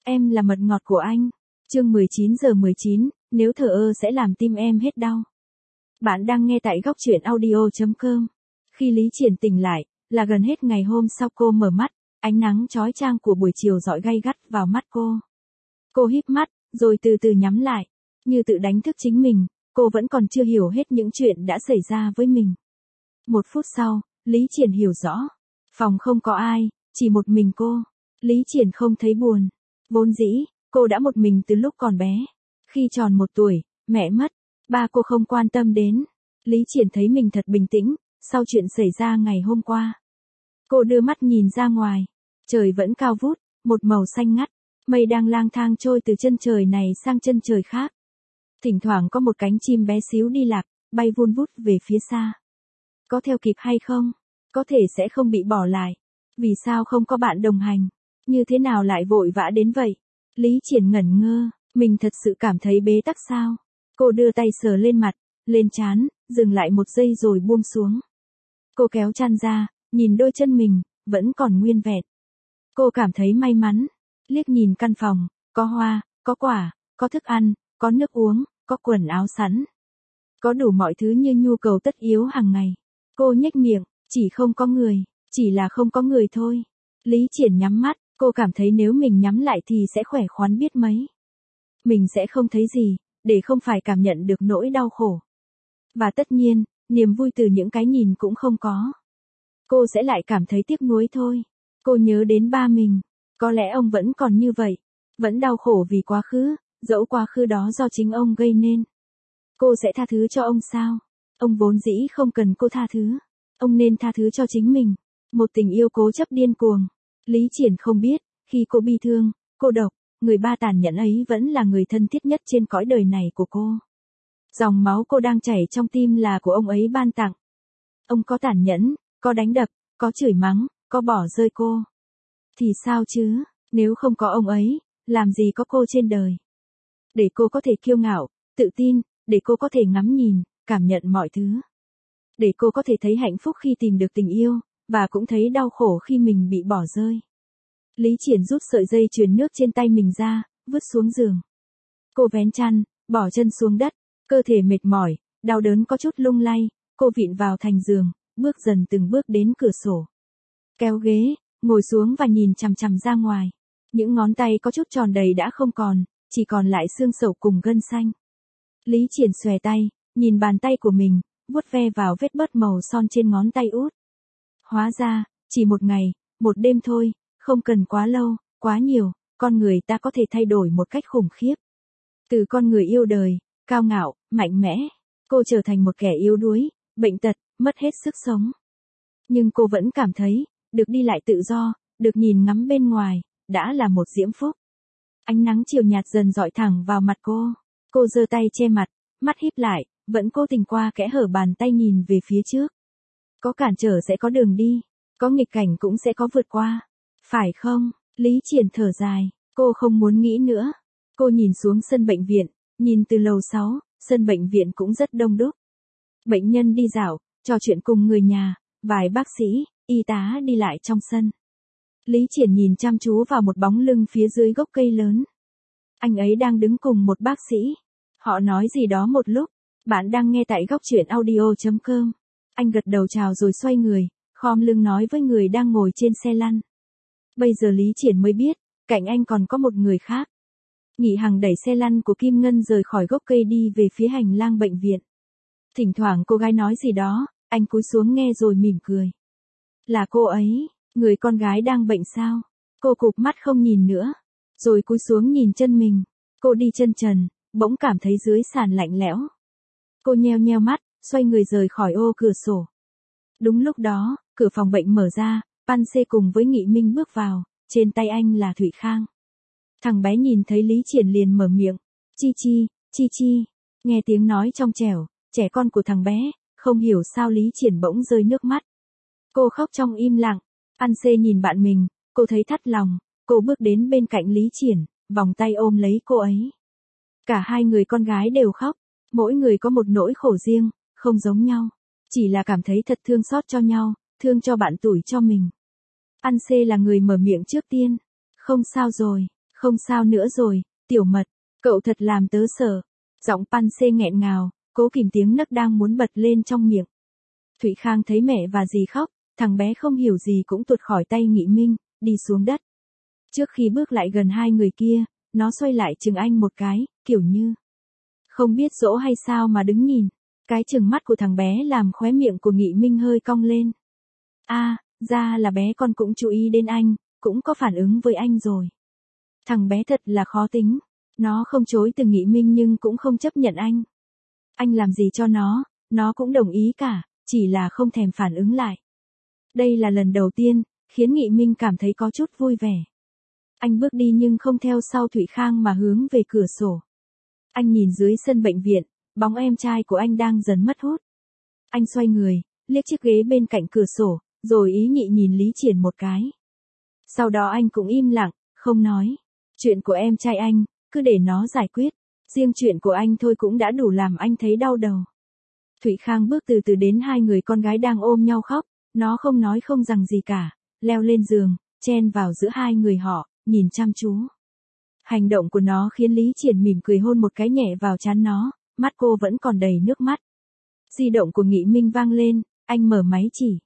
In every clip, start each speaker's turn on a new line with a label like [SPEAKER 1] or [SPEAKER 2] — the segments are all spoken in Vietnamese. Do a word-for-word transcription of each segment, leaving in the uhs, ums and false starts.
[SPEAKER 1] Em là mật ngọt của anh. Chương mười chín giờ mười chín, nếu thờ ơ sẽ làm tim em hết đau. Bạn đang nghe tại góc truyện audio chấm com. Khi Lý Triển tỉnh lại, là gần hết ngày hôm sau cô mở mắt, ánh nắng chói chang của buổi chiều rọi gay gắt vào mắt cô. Cô híp mắt, rồi từ từ nhắm lại, như tự đánh thức chính mình, cô vẫn còn chưa hiểu hết những chuyện đã xảy ra với mình. Một phút sau, Lý Triển hiểu rõ. Phòng không có ai, chỉ một mình cô. Lý Triển không thấy buồn. Vốn dĩ, cô đã một mình từ lúc còn bé. Khi tròn một tuổi, mẹ mất, ba cô không quan tâm đến. Lý Triển thấy mình thật bình tĩnh, sau chuyện xảy ra ngày hôm qua. Cô đưa mắt nhìn ra ngoài. Trời vẫn cao vút, một màu xanh ngắt. Mây đang lang thang trôi từ chân trời này sang chân trời khác. Thỉnh thoảng có một cánh chim bé xíu đi lạc, bay vun vút về phía xa. Có theo kịp hay không? Có thể sẽ không bị bỏ lại. Vì sao không có bạn đồng hành? Như thế nào lại vội vã đến vậy? Lý Triển ngẩn ngơ, mình thật sự cảm thấy bế tắc sao? Cô đưa tay sờ lên mặt, lên trán, dừng lại một giây rồi buông xuống. Cô kéo chăn ra, nhìn đôi chân mình, vẫn còn nguyên vẹn. Cô cảm thấy may mắn, liếc nhìn căn phòng, có hoa, có quả, có thức ăn, có nước uống, có quần áo sẵn. Có đủ mọi thứ như nhu cầu tất yếu hàng ngày. Cô nhếch miệng, chỉ không có người, chỉ là không có người thôi. Lý Triển nhắm mắt, cô cảm thấy nếu mình nhắm lại thì sẽ khỏe khoắn biết mấy. Mình sẽ không thấy gì, để không phải cảm nhận được nỗi đau khổ. Và tất nhiên, niềm vui từ những cái nhìn cũng không có. Cô sẽ lại cảm thấy tiếc nuối thôi. Cô nhớ đến ba mình, có lẽ ông vẫn còn như vậy, vẫn đau khổ vì quá khứ, dẫu quá khứ đó do chính ông gây nên. Cô sẽ tha thứ cho ông sao? Ông vốn dĩ không cần cô tha thứ. Ông nên tha thứ cho chính mình. Một tình yêu cố chấp điên cuồng. Lý Triển không biết, khi cô bi thương, cô độc, người ba tàn nhẫn ấy vẫn là người thân thiết nhất trên cõi đời này của cô. Dòng máu cô đang chảy trong tim là của ông ấy ban tặng. Ông có tàn nhẫn, có đánh đập, có chửi mắng, có bỏ rơi cô. Thì sao chứ, nếu không có ông ấy, làm gì có cô trên đời. Để cô có thể kiêu ngạo, tự tin, để cô có thể ngắm nhìn, cảm nhận mọi thứ. Để cô có thể thấy hạnh phúc khi tìm được tình yêu, và cũng thấy đau khổ khi mình bị bỏ rơi. Lý Triển rút sợi dây chuyền nước trên tay mình ra, vứt xuống giường. Cô vén chăn, bỏ chân xuống đất, cơ thể mệt mỏi, đau đớn có chút lung lay, cô vịn vào thành giường, bước dần từng bước đến cửa sổ. Kéo ghế, ngồi xuống và nhìn chằm chằm ra ngoài. Những ngón tay có chút tròn đầy đã không còn, chỉ còn lại xương sầu cùng gân xanh. Lý Triển xòe tay, nhìn bàn tay của mình, vuốt ve vào vết bớt màu son trên ngón tay út. Hóa ra, chỉ một ngày, một đêm thôi, không cần quá lâu, quá nhiều, con người ta có thể thay đổi một cách khủng khiếp. Từ con người yêu đời, cao ngạo, mạnh mẽ, cô trở thành một kẻ yếu đuối, bệnh tật, mất hết sức sống. Nhưng cô vẫn cảm thấy, được đi lại tự do, được nhìn ngắm bên ngoài, đã là một diễm phúc. Ánh nắng chiều nhạt dần rọi thẳng vào mặt cô. Cô giơ tay che mặt, mắt híp lại, vẫn cố tình qua kẽ hở bàn tay nhìn về phía trước. Có cản trở sẽ có đường đi, có nghịch cảnh cũng sẽ có vượt qua. Phải không? Lý Triển thở dài, cô không muốn nghĩ nữa. Cô nhìn xuống sân bệnh viện, nhìn từ lầu sáu, sân bệnh viện cũng rất đông đúc. Bệnh nhân đi dạo, trò chuyện cùng người nhà, vài bác sĩ, y tá đi lại trong sân. Lý Triển nhìn chăm chú vào một bóng lưng phía dưới gốc cây lớn. Anh ấy đang đứng cùng một bác sĩ. Họ nói gì đó một lúc. Bạn đang nghe tại góc truyện audio chấm com. Anh gật đầu chào rồi xoay người, khom lưng nói với người đang ngồi trên xe lăn. Bây giờ Lý Triển mới biết, cạnh anh còn có một người khác. Nhị Hằng đẩy xe lăn của Kim Ngân rời khỏi gốc cây đi về phía hành lang bệnh viện. Thỉnh thoảng cô gái nói gì đó, anh cúi xuống nghe rồi mỉm cười. Là cô ấy, người con gái đang bệnh sao? Cô cụp mắt không nhìn nữa, rồi cúi xuống nhìn chân mình. Cô đi chân trần, bỗng cảm thấy dưới sàn lạnh lẽo. Cô nheo nheo mắt, xoay người rời khỏi ô cửa sổ. Đúng lúc đó, cửa phòng bệnh mở ra, Pan Xê cùng với Nghị Minh bước vào, trên tay anh là Thụy Khang. Thằng bé nhìn thấy Lý Triển liền mở miệng, Chi Chi, Chi Chi, nghe tiếng nói trong trẻo, trẻ con của thằng bé, không hiểu sao Lý Triển bỗng rơi nước mắt. Cô khóc trong im lặng, Pan Xê nhìn bạn mình, cô thấy thắt lòng, cô bước đến bên cạnh Lý Triển, vòng tay ôm lấy cô ấy. Cả hai người con gái đều khóc, mỗi người có một nỗi khổ riêng, không giống nhau, chỉ là cảm thấy thật thương xót cho nhau, thương cho bạn tuổi cho mình. Pan Xê là người mở miệng trước tiên, không sao rồi, Không sao nữa rồi, tiểu mật, cậu thật làm tớ sợ. Giọng Pansy nghẹn ngào, cố kìm tiếng nấc đang muốn bật lên trong miệng. Thụy Khang thấy mẹ và dì khóc, thằng bé không hiểu gì cũng tuột khỏi tay Nghị Minh, đi xuống đất. Trước khi bước lại gần hai người kia, nó xoay lại chừng anh một cái, kiểu như không biết dỗ hay sao mà đứng nhìn. Cái chừng mắt của thằng bé làm khóe miệng của Nghị Minh hơi cong lên. A, à, ra là bé con cũng chú ý đến anh, cũng có phản ứng với anh rồi. Thằng bé thật là khó tính. Nó không chối từ Nghị Minh nhưng cũng không chấp nhận anh. Anh làm gì cho nó, nó cũng đồng ý cả, chỉ là không thèm phản ứng lại. Đây là lần đầu tiên, khiến Nghị Minh cảm thấy có chút vui vẻ. Anh bước đi nhưng không theo sau Thụy Khang mà hướng về cửa sổ. Anh nhìn dưới sân bệnh viện, bóng em trai của anh đang dần mất hút. Anh xoay người, liếc chiếc ghế bên cạnh cửa sổ, rồi ý nhị nhìn Lý Triển một cái. Sau đó anh cũng im lặng, không nói. Chuyện của em trai anh, cứ để nó giải quyết. Riêng chuyện của anh thôi cũng đã đủ làm anh thấy đau đầu. Thụy Khang bước từ từ đến hai người con gái đang ôm nhau khóc. Nó không nói không rằng gì cả, leo lên giường, chen vào giữa hai người họ, nhìn chăm chú. Hành động của nó khiến Lý Triển mỉm cười hôn một cái nhẹ vào trán nó, mắt cô vẫn còn đầy nước mắt. Di động của Nghị Minh vang lên, anh mở máy chỉ.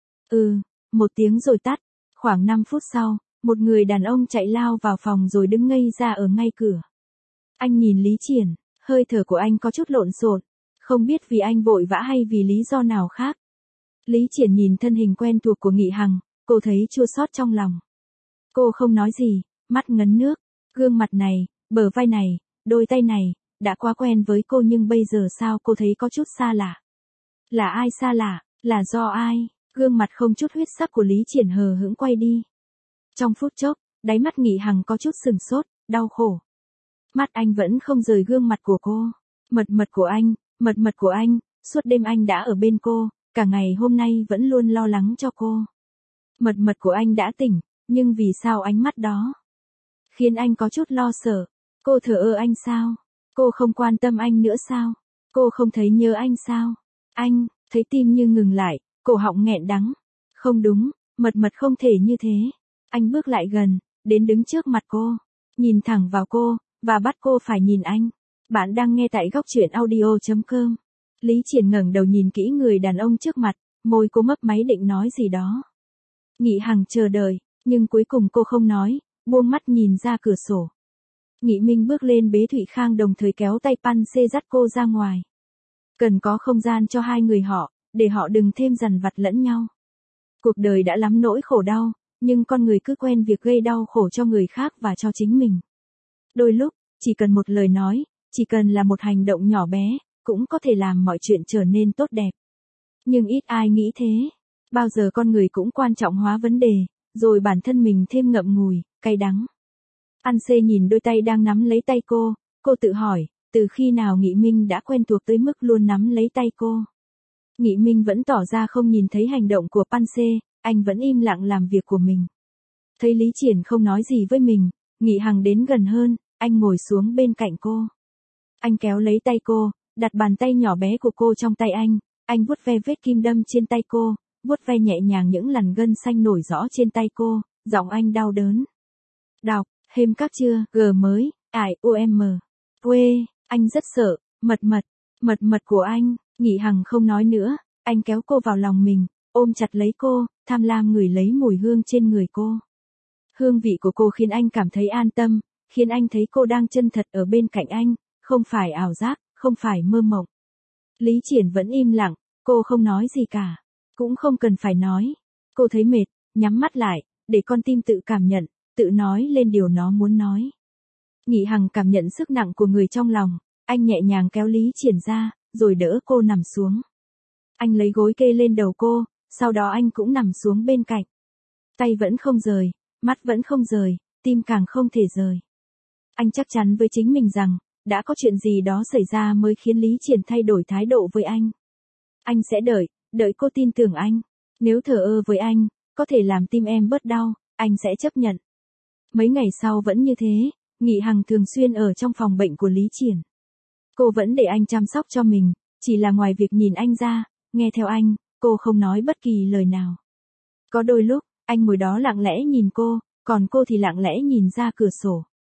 [SPEAKER 1] Ừ, một tiếng rồi tắt. Khoảng năm phút sau, một người đàn ông chạy lao vào phòng rồi đứng ngây ra ở ngay cửa. Anh nhìn Lý Triển, hơi thở của anh có chút lộn xộn, không biết vì anh vội vã hay vì lý do nào khác. Lý Triển nhìn thân hình quen thuộc của Nghị Hằng, cô thấy chua xót trong lòng. Cô không nói gì, mắt ngấn nước, gương mặt này, bờ vai này, đôi tay này, đã quá quen với cô nhưng bây giờ sao cô thấy có chút xa lạ. Là ai xa lạ, là do ai? Gương mặt không chút huyết sắc của Lý Triển hờ hững quay đi. Trong phút chốc, đáy mắt Nghị Hằng có chút sừng sốt, đau khổ. Mắt anh vẫn không rời gương mặt của cô. Mật mật của anh, mật mật của anh, suốt đêm anh đã ở bên cô, cả ngày hôm nay vẫn luôn lo lắng cho cô. Mật mật của anh đã tỉnh, nhưng vì sao ánh mắt đó khiến anh có chút lo sợ? Cô thờ ơ anh sao? Cô không quan tâm anh nữa sao? Cô không thấy nhớ anh sao? Anh, thấy tim như ngừng lại, cổ họng nghẹn đắng. Không đúng, mật mật không thể như thế. Anh bước lại gần, đến đứng trước mặt cô, nhìn thẳng vào cô, và bắt cô phải nhìn anh. Bạn đang nghe tại góc truyện audio chấm com. Lý Triển ngẩng đầu nhìn kỹ người đàn ông trước mặt, môi cô mấp máy định nói gì đó. Nghị Hằng chờ đợi, nhưng cuối cùng cô không nói, buông mắt nhìn ra cửa sổ. Nghị Minh bước lên bế Thụy Khang đồng thời kéo tay Pansy dắt cô ra ngoài. Cần có không gian cho hai người họ, để họ đừng thêm dằn vặt lẫn nhau. Cuộc đời đã lắm nỗi khổ đau, nhưng con người cứ quen việc gây đau khổ cho người khác và cho chính mình. Đôi lúc, chỉ cần một lời nói, chỉ cần là một hành động nhỏ bé, cũng có thể làm mọi chuyện trở nên tốt đẹp. Nhưng ít ai nghĩ thế. Bao giờ con người cũng quan trọng hóa vấn đề, rồi bản thân mình thêm ngậm ngùi, cay đắng. Pansy nhìn đôi tay đang nắm lấy tay cô, cô tự hỏi, từ khi nào Nghị Minh đã quen thuộc tới mức luôn nắm lấy tay cô. Nghị Minh vẫn tỏ ra không nhìn thấy hành động của Pansy, anh vẫn im lặng làm việc của mình. Thấy Lý Triển không nói gì với mình, Nghị Hằng đến gần hơn, anh ngồi xuống bên cạnh cô. Anh kéo lấy tay cô, đặt bàn tay nhỏ bé của cô trong tay anh, anh vuốt ve vết kim đâm trên tay cô, vuốt ve nhẹ nhàng những lằn gân xanh nổi rõ trên tay cô, giọng anh đau đớn. Đọc, thêm các chưa, G mới, ải, u em, quê, anh rất sợ, mật mật, mật mật của anh. Nghị Hằng không nói nữa, anh kéo cô vào lòng mình, ôm chặt lấy cô, tham lam ngửi lấy mùi hương trên người cô. Hương vị của cô khiến anh cảm thấy an tâm, khiến anh thấy cô đang chân thật ở bên cạnh anh, không phải ảo giác, không phải mơ mộng. Lý Triển vẫn im lặng, cô không nói gì cả, cũng không cần phải nói. Cô thấy mệt, nhắm mắt lại, để con tim tự cảm nhận, tự nói lên điều nó muốn nói. Nghị Hằng cảm nhận sức nặng của người trong lòng, anh nhẹ nhàng kéo Lý Triển ra, rồi đỡ cô nằm xuống. Anh lấy gối kê lên đầu cô, sau đó anh cũng nằm xuống bên cạnh. Tay vẫn không rời, mắt vẫn không rời, tim càng không thể rời. Anh chắc chắn với chính mình rằng, đã có chuyện gì đó xảy ra mới khiến Lý Triển thay đổi thái độ với anh. Anh sẽ đợi, đợi cô tin tưởng anh. Nếu thờ ơ với anh, có thể làm tim em bớt đau, anh sẽ chấp nhận. Mấy ngày sau vẫn như thế, Nghị Hằng thường xuyên ở trong phòng bệnh của Lý Triển. Cô vẫn để anh chăm sóc cho mình, chỉ là ngoài việc nhìn anh ra, nghe theo anh, cô không nói bất kỳ lời nào. Có đôi lúc, anh ngồi đó lặng lẽ nhìn cô, còn cô thì lặng lẽ nhìn ra cửa sổ.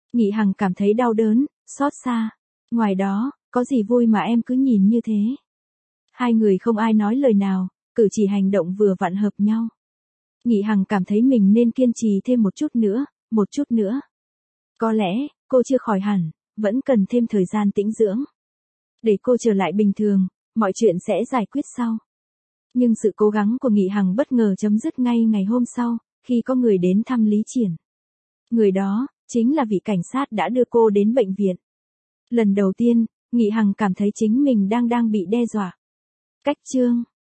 [SPEAKER 1] Nghị Hằng cảm thấy đau đớn, xót xa. Ngoài đó, có gì vui mà em cứ nhìn như thế. Hai người không ai nói lời nào, cử chỉ hành động vừa vặn hợp nhau. Nghị Hằng cảm thấy mình nên kiên trì thêm một chút nữa, một chút nữa. Có lẽ, cô chưa khỏi hẳn, vẫn cần thêm thời gian tĩnh dưỡng. Để cô trở lại bình thường, mọi chuyện sẽ giải quyết sau. Nhưng sự cố gắng của Nghị Hằng bất ngờ chấm dứt ngay ngày hôm sau, khi có người đến thăm Lý Triển. Người đó, chính là vị cảnh sát đã đưa cô đến bệnh viện. Lần đầu tiên, Nghị Hằng cảm thấy chính mình đang đang bị đe dọa. Cách chương